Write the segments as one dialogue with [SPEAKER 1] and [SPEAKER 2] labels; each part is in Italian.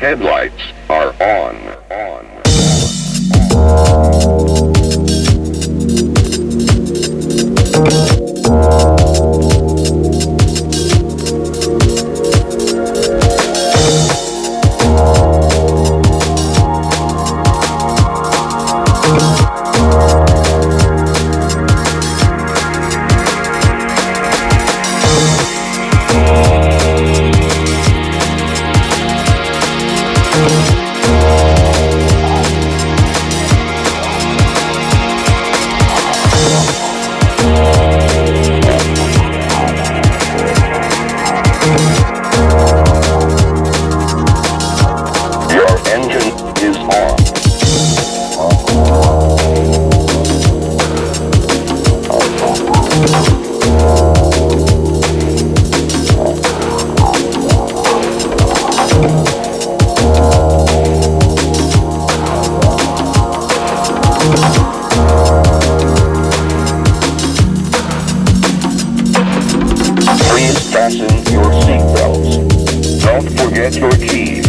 [SPEAKER 1] headlights are on. Fasten your seatbelts. Don't forget your keys.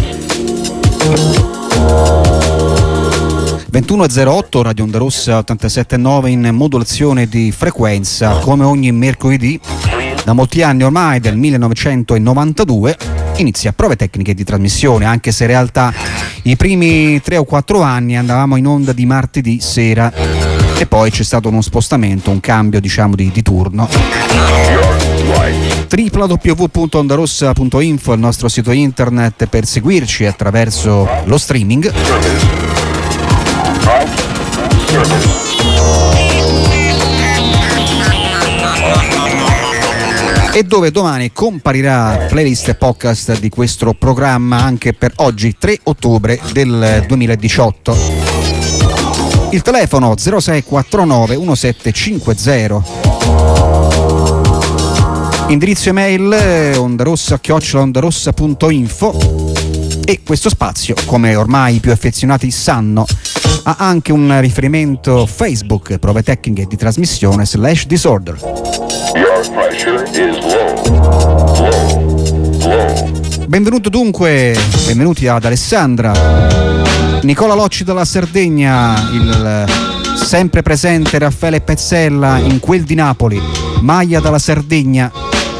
[SPEAKER 2] 21.08 Radio Onda Rossa 87.9 in modulazione di frequenza, come ogni mercoledì da molti anni ormai, del 1992 inizia Prove Tecniche di Trasmissione, anche se in realtà i primi 3 o 4 anni andavamo in onda di martedì sera e poi c'è stato uno spostamento, un cambio diciamo di turno. www.ondarossa.info è il nostro sito internet per seguirci attraverso lo streaming. E dove domani comparirà playlist e podcast di questo programma anche per oggi 3 ottobre del 2018. Il telefono 0649 1750. Indirizzo email ondarossa@ondarossa.info. E questo spazio, come ormai i più affezionati sanno, ha anche un riferimento Facebook, Prove Tecniche di Trasmissione /Disorder.
[SPEAKER 1] Your pressure is low.
[SPEAKER 2] Benvenuti ad Alessandra, Nicola Locci dalla Sardegna, il sempre presente Raffaele Pezzella in quel di Napoli, Maia dalla Sardegna.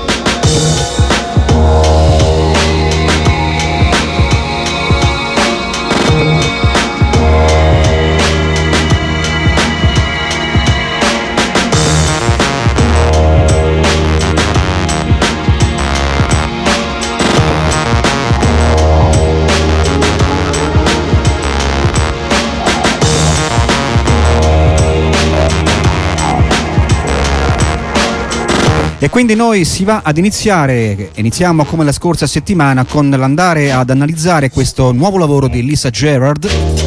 [SPEAKER 2] E quindi noi iniziamo come la scorsa settimana con l'andare ad analizzare questo nuovo lavoro di Lisa Gerrard.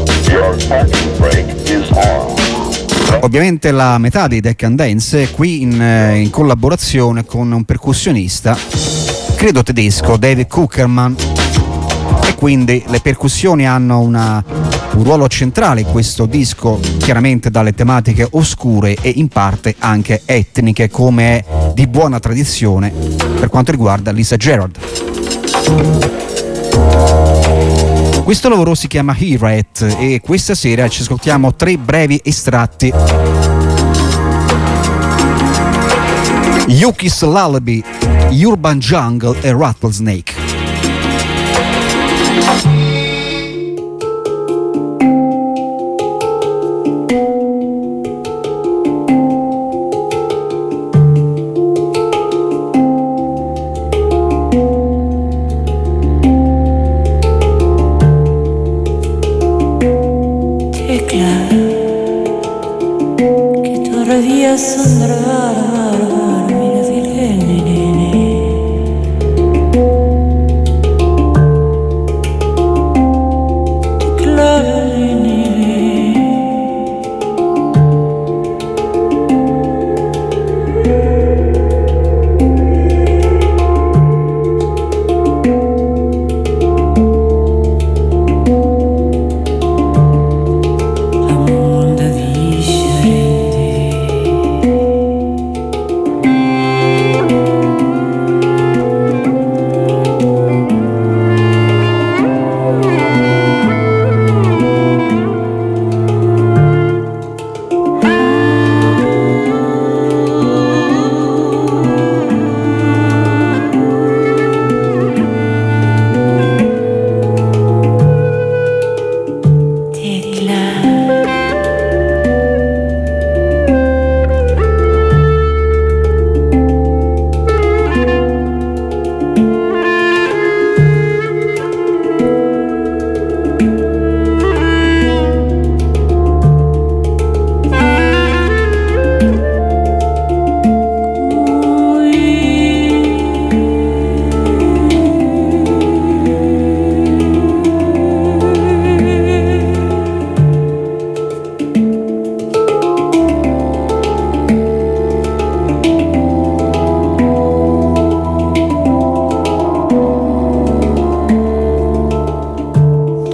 [SPEAKER 2] Ovviamente la metà dei Deccan Dance qui in collaborazione con un percussionista, credo tedesco, David Kuckerman. E quindi le percussioni hanno un ruolo centrale in questo disco, chiaramente dalle tematiche oscure e in parte anche etniche, come è di buona tradizione per quanto riguarda Lisa Gerrard. Questo lavoro si chiama Herat e questa sera ci ascoltiamo 3 brevi estratti. Yuki's Lullaby, Urban Jungle e Rattlesnake.
[SPEAKER 3] Sandra, mira,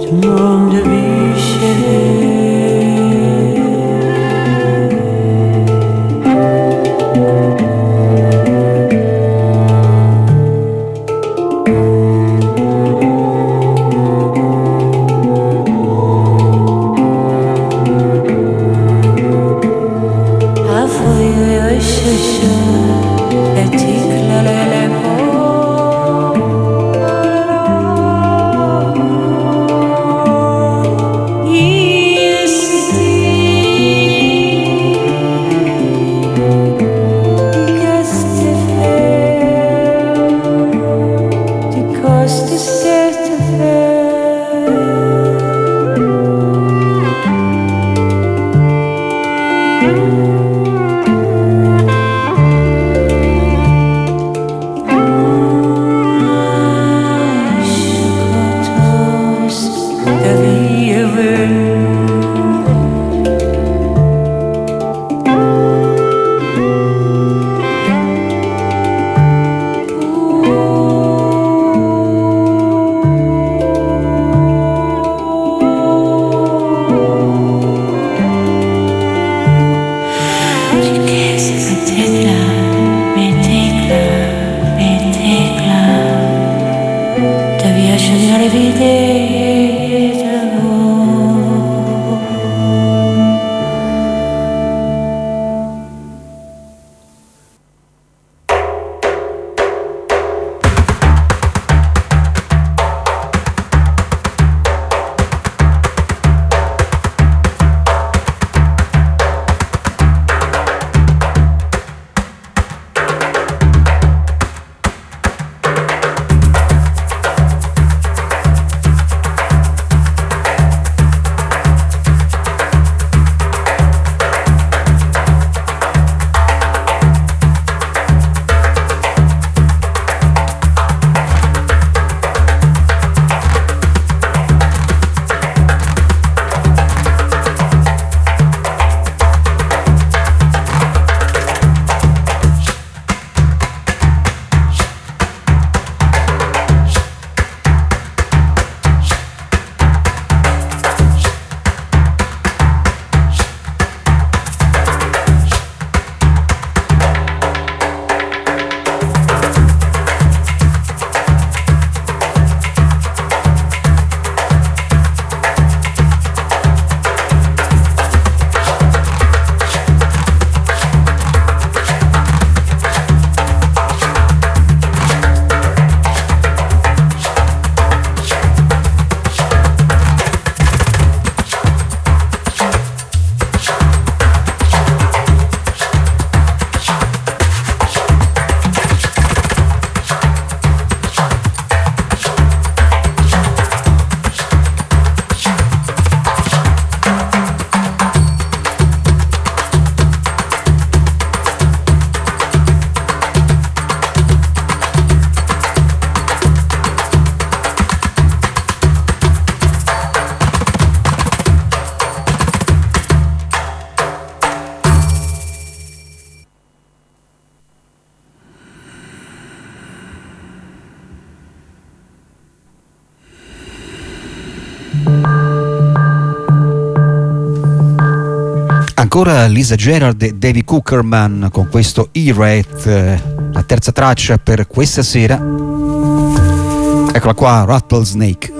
[SPEAKER 2] Ancora Lisa Gerrard e Davy Cookerman con questo E-Rat, la terza traccia per questa sera. Eccola qua, Rattlesnake.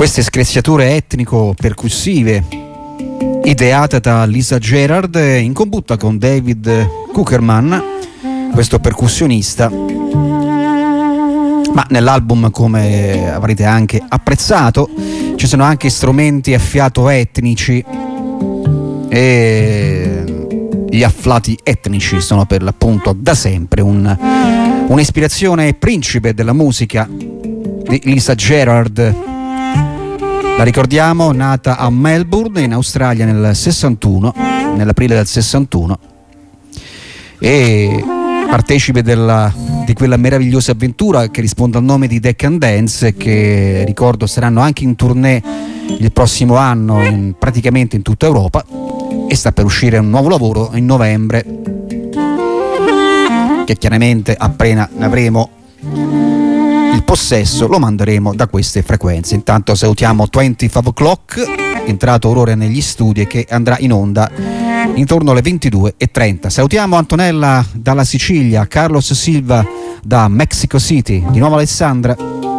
[SPEAKER 2] Queste screziature etnico-percussive ideate da Lisa Gerrard in combutta con David Cookerman, questo percussionista. Ma nell'album, come avrete anche apprezzato, ci sono anche strumenti a fiato etnici, e gli afflati etnici sono per l'appunto da sempre un'ispirazione principe della musica di Lisa Gerrard. La ricordiamo, nata a Melbourne in Australia nell'aprile del 61, e partecipe di quella meravigliosa avventura che risponde al nome di Deccan Dance, che ricordo saranno anche in tournée il prossimo anno praticamente in tutta Europa, e sta per uscire un nuovo lavoro in novembre che chiaramente appena ne avremo il possesso lo manderemo da queste frequenze. Intanto salutiamo 25 O'Clock, entrato ora negli studi e che andrà in onda intorno alle 22:30. Salutiamo Antonella dalla Sicilia, Carlos Silva da Mexico City, di nuovo Alessandra.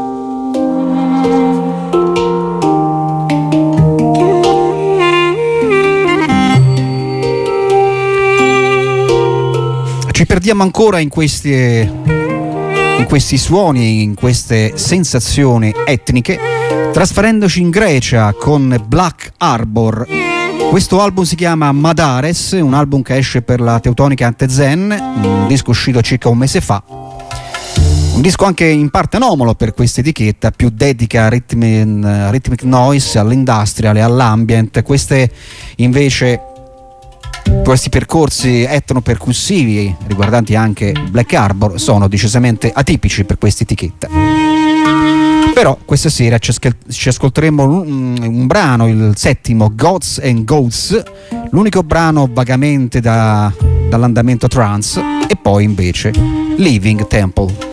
[SPEAKER 2] Ci perdiamo ancora in questi suoni, in queste sensazioni etniche, trasferendoci in Grecia con Black Arbor. Questo album si chiama Madares, un album che esce per la Teutonica Antezen, un disco uscito circa un mese fa, un disco anche in parte anomalo per questa etichetta, più dedica a rhythmic noise, all'industrial e all'ambient. Questi percorsi etno-percussivi riguardanti anche Black Arbor sono decisamente atipici per questa etichetta. Però questa sera ci ascolteremo un brano, il settimo, Gods and Goats, l'unico brano vagamente dall'andamento trance, e poi invece Living Temple.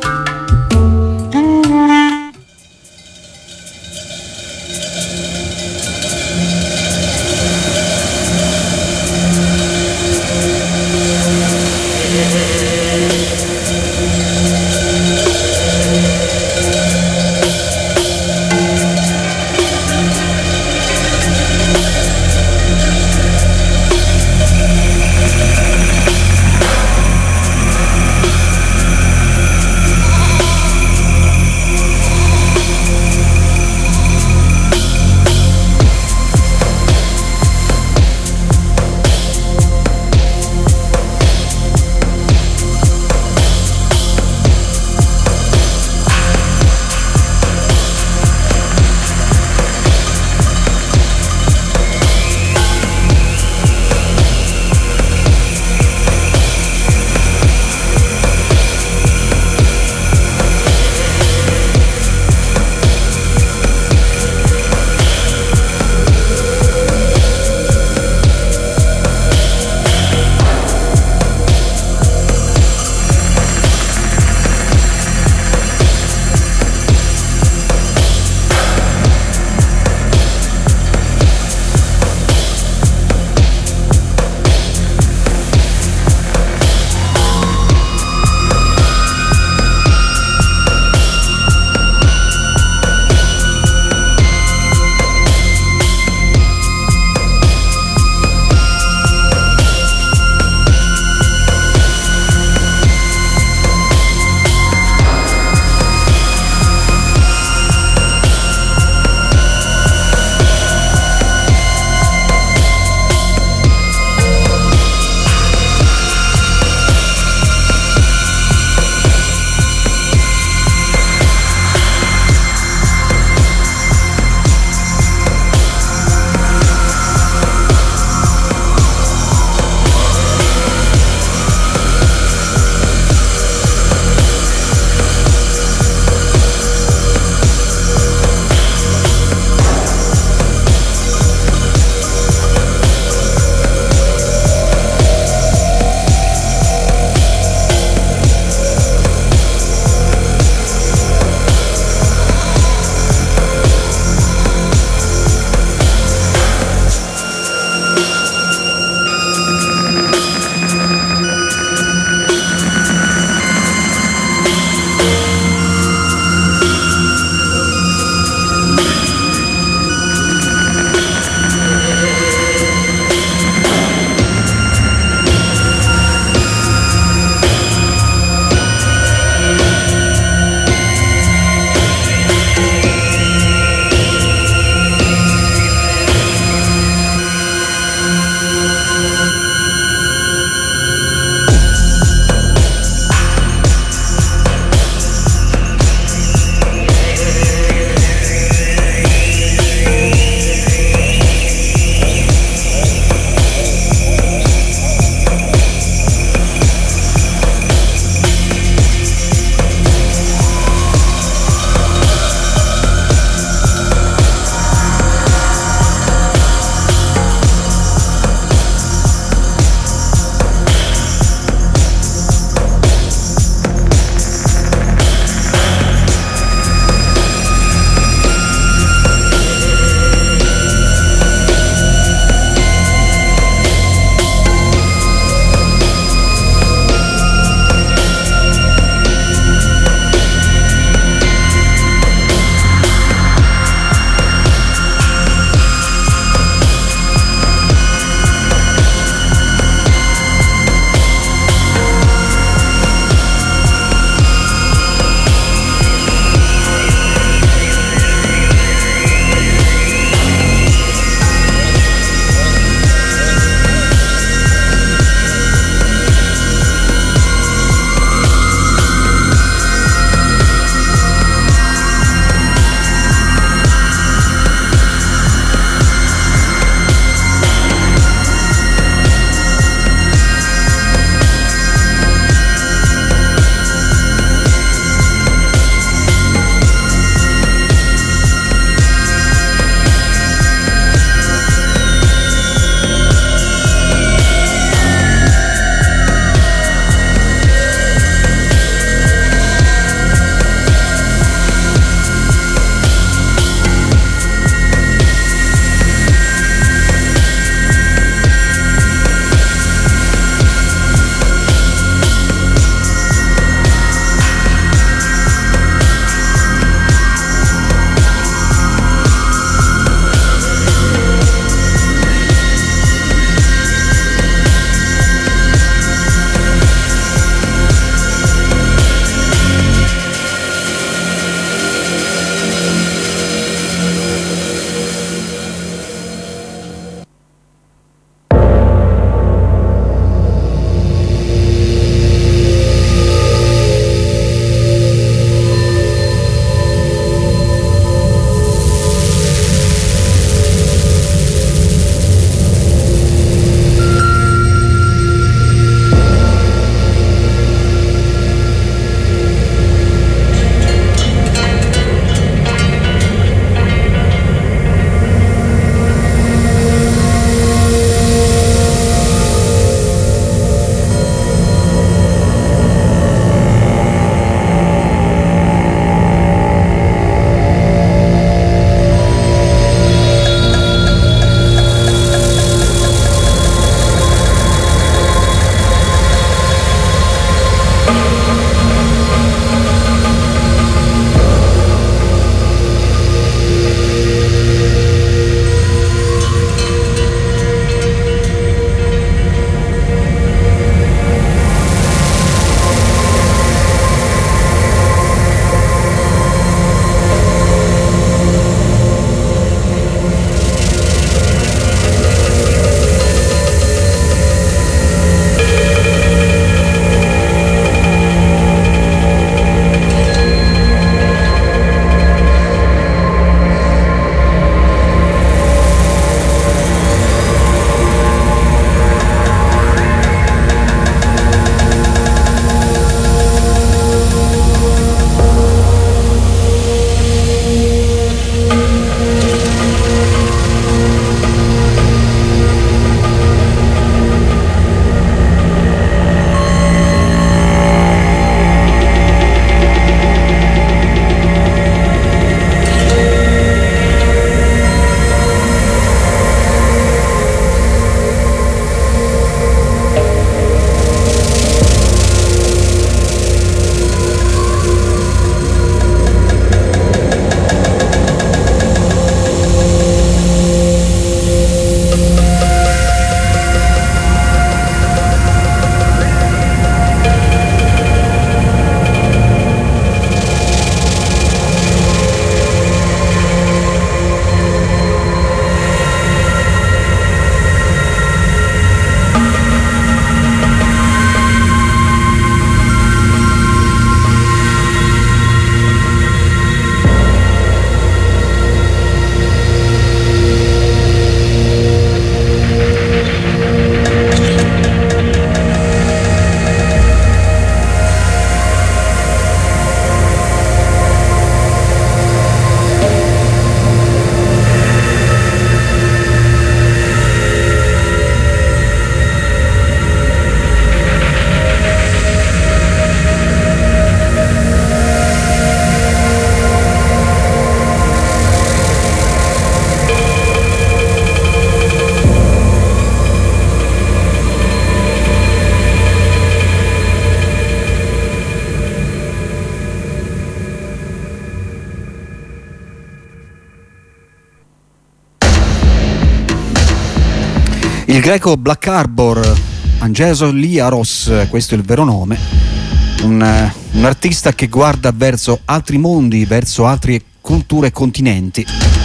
[SPEAKER 2] Il greco Black Arbor, Angelos Liaros, questo è il vero nome, un artista che guarda verso altri mondi, verso altre culture e continenti.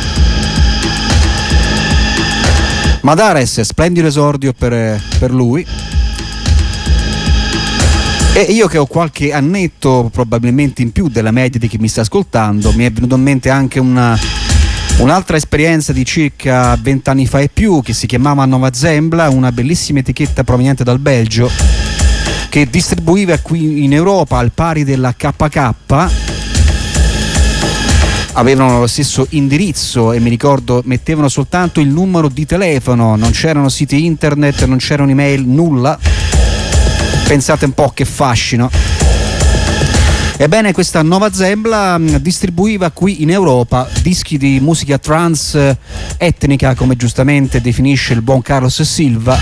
[SPEAKER 2] Madares, splendido esordio per lui. E io che ho qualche annetto probabilmente in più della media di chi mi sta ascoltando, mi è venuto in mente anche un'altra esperienza di circa 20 anni fa e più, che si chiamava Nova Zembla, una bellissima etichetta proveniente dal Belgio che distribuiva qui in Europa al pari della KK. Avevano lo stesso indirizzo e mi ricordo mettevano soltanto il numero di telefono, non c'erano siti internet, non c'erano email, nulla. Pensate un po' che fascino. Ebbene, questa Nova Zembla distribuiva qui in Europa dischi di musica trance etnica, come giustamente definisce il buon Carlos Silva,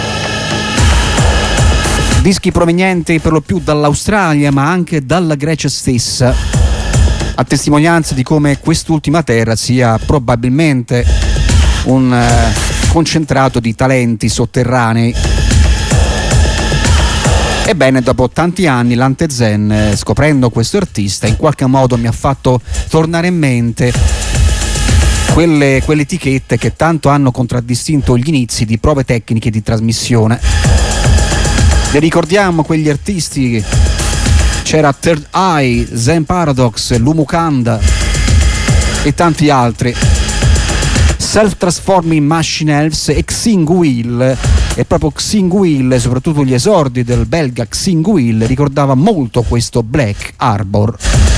[SPEAKER 2] dischi provenienti per lo più dall'Australia ma anche dalla Grecia stessa, a testimonianza di come quest'ultima terra sia probabilmente un concentrato di talenti sotterranei. Ebbene, dopo tanti anni l'Antezen, scoprendo questo artista, in qualche modo mi ha fatto tornare in mente quelle etichette che tanto hanno contraddistinto gli inizi di prove tecniche di trasmissione. Ne ricordiamo quegli artisti? C'era Third Eye, Zen Paradox, Lumukanda e tanti altri. Self-Transforming Machine Elves e Xing Will. E proprio Xing Will, soprattutto gli esordi del belga Xing Will, ricordava molto questo Black Arbor.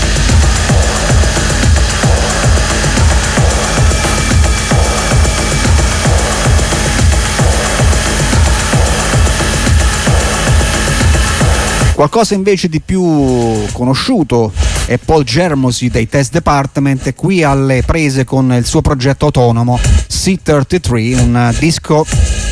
[SPEAKER 2] Qualcosa invece di più conosciuto è Paul Germosi dei Test Department, qui alle prese con il suo progetto autonomo C33, un disco,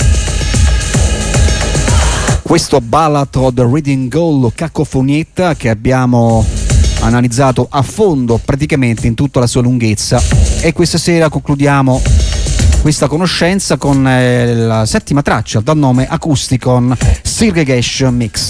[SPEAKER 2] questo Ballad of the Reading Goal cacofonietta, che abbiamo analizzato a fondo praticamente in tutta la sua lunghezza, e questa sera concludiamo questa conoscenza con la settima traccia dal nome Acousticon Segregation Mix.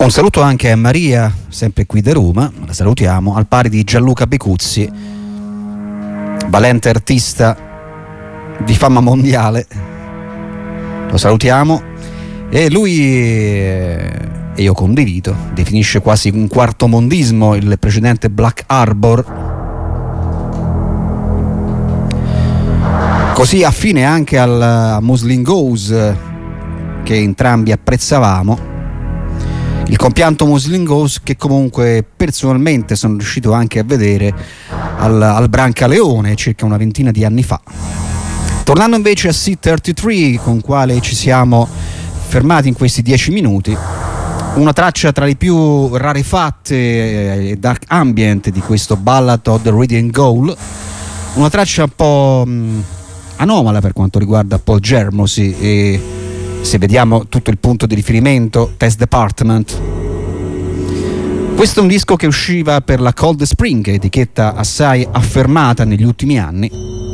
[SPEAKER 2] Un saluto anche a Maria, sempre qui da Roma, la salutiamo, al pari di Gianluca Becuzzi, valente artista di fama mondiale, lo salutiamo, e lui, e io condivido, definisce quasi un quarto mondismo il precedente Black Arbor, così affine anche al Muslim Goes che entrambi apprezzavamo. Il compianto Muslim Ghost che comunque personalmente sono riuscito anche a vedere al Brancaleone circa una ventina di anni fa. Tornando invece a C33, con quale ci siamo fermati in questi 10 minuti, una traccia tra le più rarefatte e dark ambient di questo Ballad of the Radiant Goal, una traccia un po' anomala per quanto riguarda Paul Germosy e, se vediamo tutto il punto di riferimento, Test Department. Questo è un disco che usciva per la Cold Spring, etichetta assai affermata negli ultimi anni.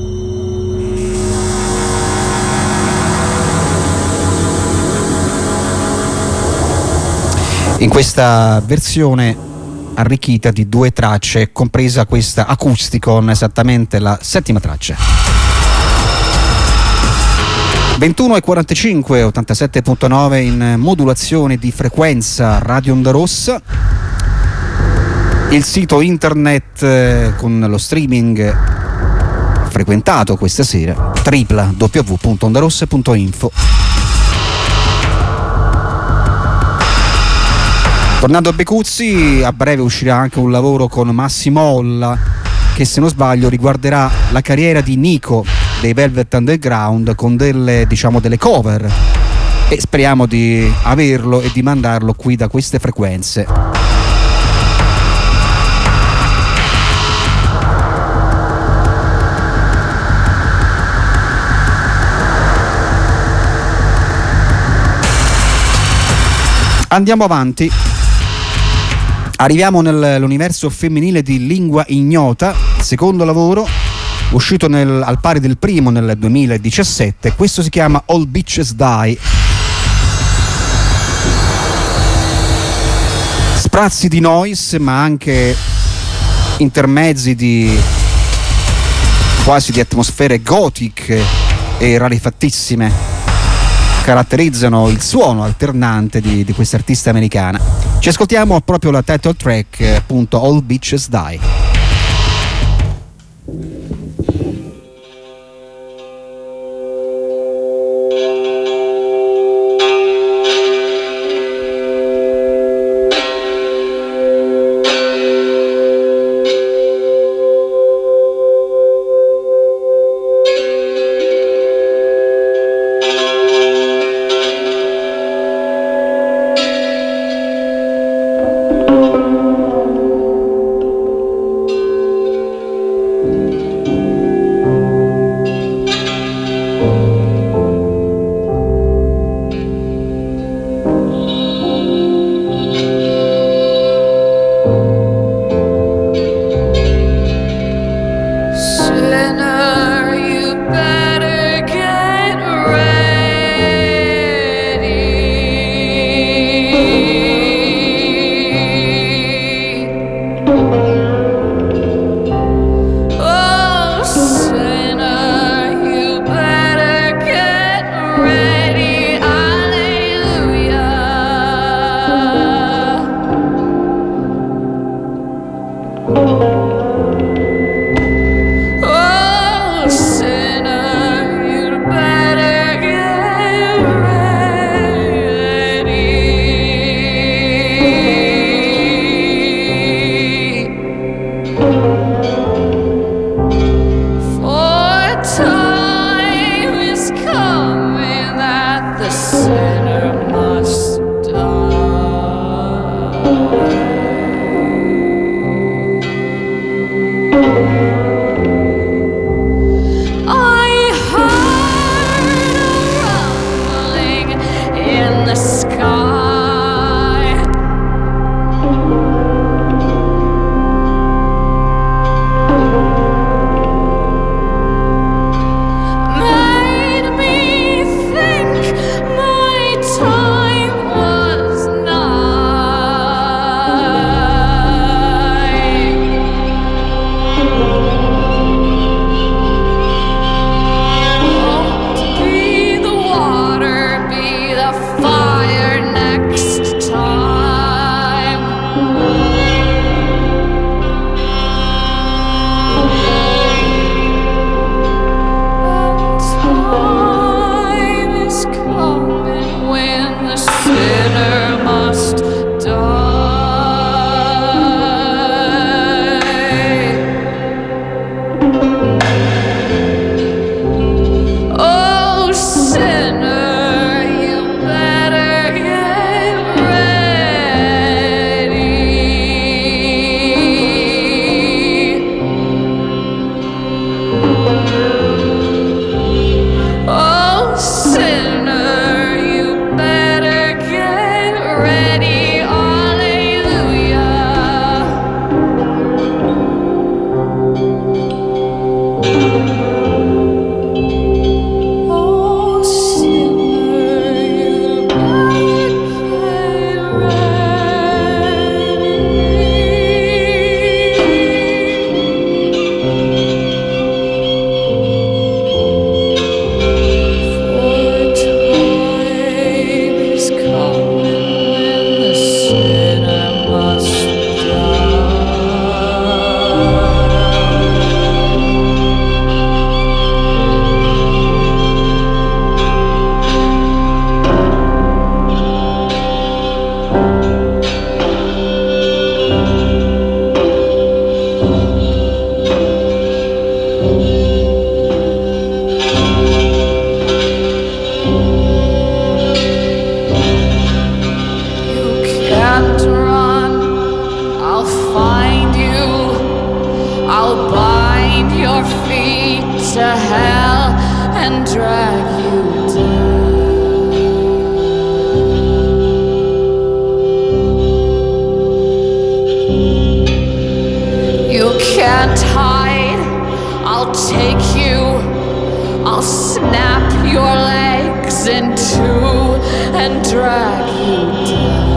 [SPEAKER 2] In questa versione arricchita di 2 tracce, compresa questa Acousticon, esattamente la 7ª traccia. 21:45, 87.9 in modulazione di frequenza Radio Onda Rossa, il sito internet con lo streaming frequentato questa sera, www.ondarossa.info. Tornando a Becuzzi, a breve uscirà anche un lavoro con Massimo Olla che, se non sbaglio, riguarderà la carriera di Nico dei Velvet Underground con delle cover, e speriamo di averlo e di mandarlo qui da queste frequenze. Andiamo avanti, arriviamo nell'universo femminile di Lingua Ignota, secondo lavoro uscito al pari del primo nel 2017. Questo si chiama All Bitches Die. Sprazzi di noise, ma anche intermezzi di quasi di atmosfere gothic e rarefattissime caratterizzano il suono alternante di questa artista americana. Ci ascoltiamo proprio la title track, appunto, All Bitches Die.
[SPEAKER 3] take you, I'll snap your legs in two and drag you down.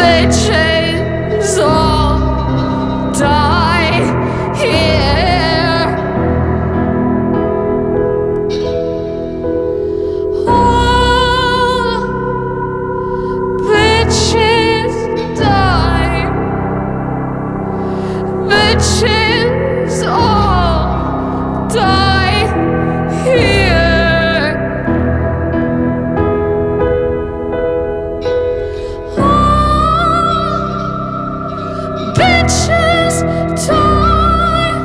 [SPEAKER 3] bitches all die here. All bitches die. Bitches all die here. Bitches die.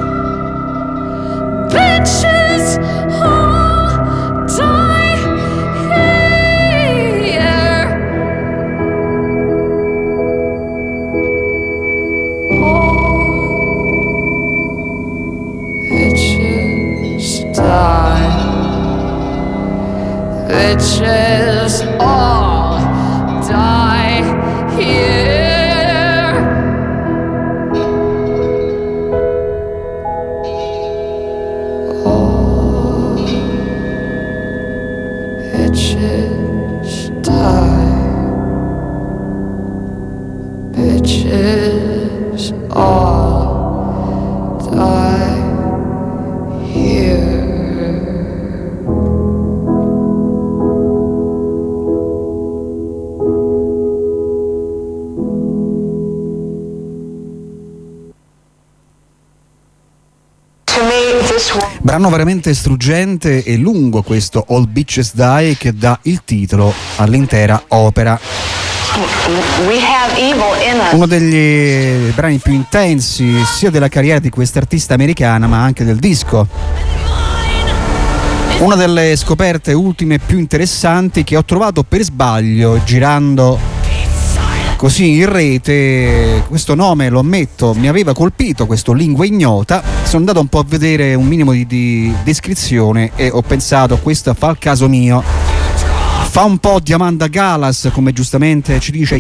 [SPEAKER 3] Bitches all die here. Bitches die. Bitches all die here. All bitches die. Bitches all die here.
[SPEAKER 2] Brano veramente struggente e lungo questo All Bitches Die, che dà il titolo all'intera opera. Uno degli brani più intensi sia della carriera di quest'artista americana ma anche del disco. Una delle scoperte ultime più interessanti che ho trovato per sbaglio girando così in rete. Questo nome, lo ammetto, mi aveva colpito, questo Lingua Ignota. Sono andato un po' a vedere un minimo di descrizione e ho pensato, questo fa il caso mio. Fa un po' di Amanda Galas, come giustamente ci dice